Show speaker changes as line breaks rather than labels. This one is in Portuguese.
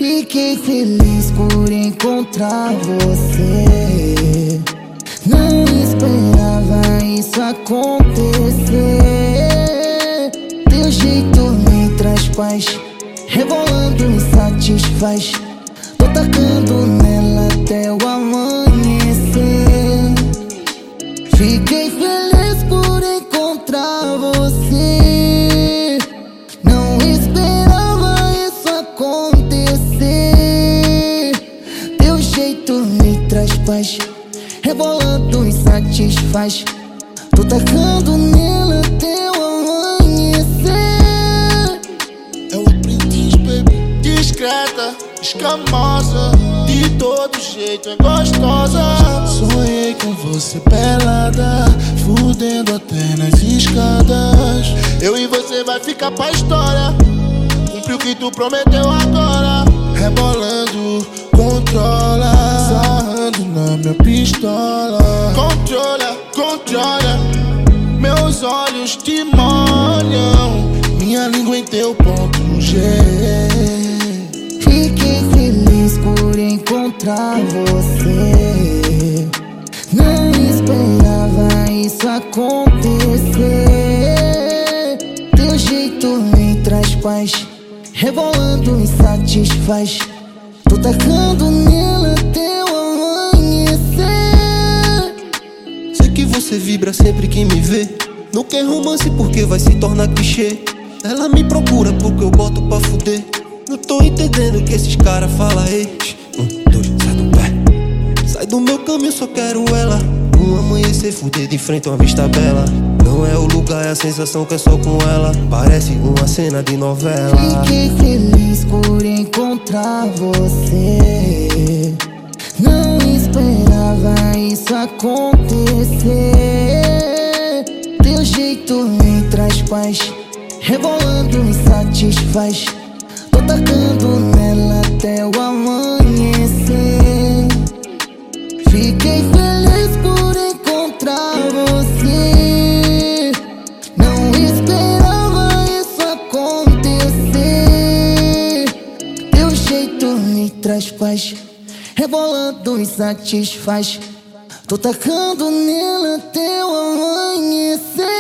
Fiquei feliz por encontrar você. Não esperava isso acontecer. Teu jeito me traz paz, rebolando me satisfaz. Tô tacando nela até o amanhecer. Fiquei feliz por encontrar você. Não esperava isso acontecer. Teu jeito me traz paz, rebolando me satisfaz. Tô tacando nela até o amanhecer.
É o aprendiz, baby. Discreta, escamosa, de todo jeito é gostosa. Sonhei com você pelada, fudendo até nas escadas. Eu e você vai ficar pra história. Cumpri o que tu prometeu agora. Rebolando, controla, sarrando na minha pistola. Controla, controla, meus olhos te molham, minha língua em teu ponto G.
Fiquei feliz por encontrar você. Não esperava isso acontecer. Teu jeito me traz paz, rebolando me satisfaz. Tô tacando nela até o amanhecer.
Sei que você vibra sempre que me vê. Não quer romance porque vai se tornar clichê. Ela me procura porque eu boto pra fuder. Não tô entendendo que esses caras falam. Ei, 1, 2, sai do pé. Sai do meu caminho, só quero ela. Um amanhecer, fuder de frente, uma vista bela. Não é o lugar, é a sensação que é só com ela. Parece uma cena de novela.
Fiquei feliz por encontrar você. Não esperava isso acontecer. Teu jeito me traz paz, rebolando me satisfaz. Tô tacando nela até o amanhecer. Fiquei feliz por encontrar você. Não esperava isso acontecer. Teu jeito me traz paz, rebolando me satisfaz. Tô tacando nela até o amanhecer.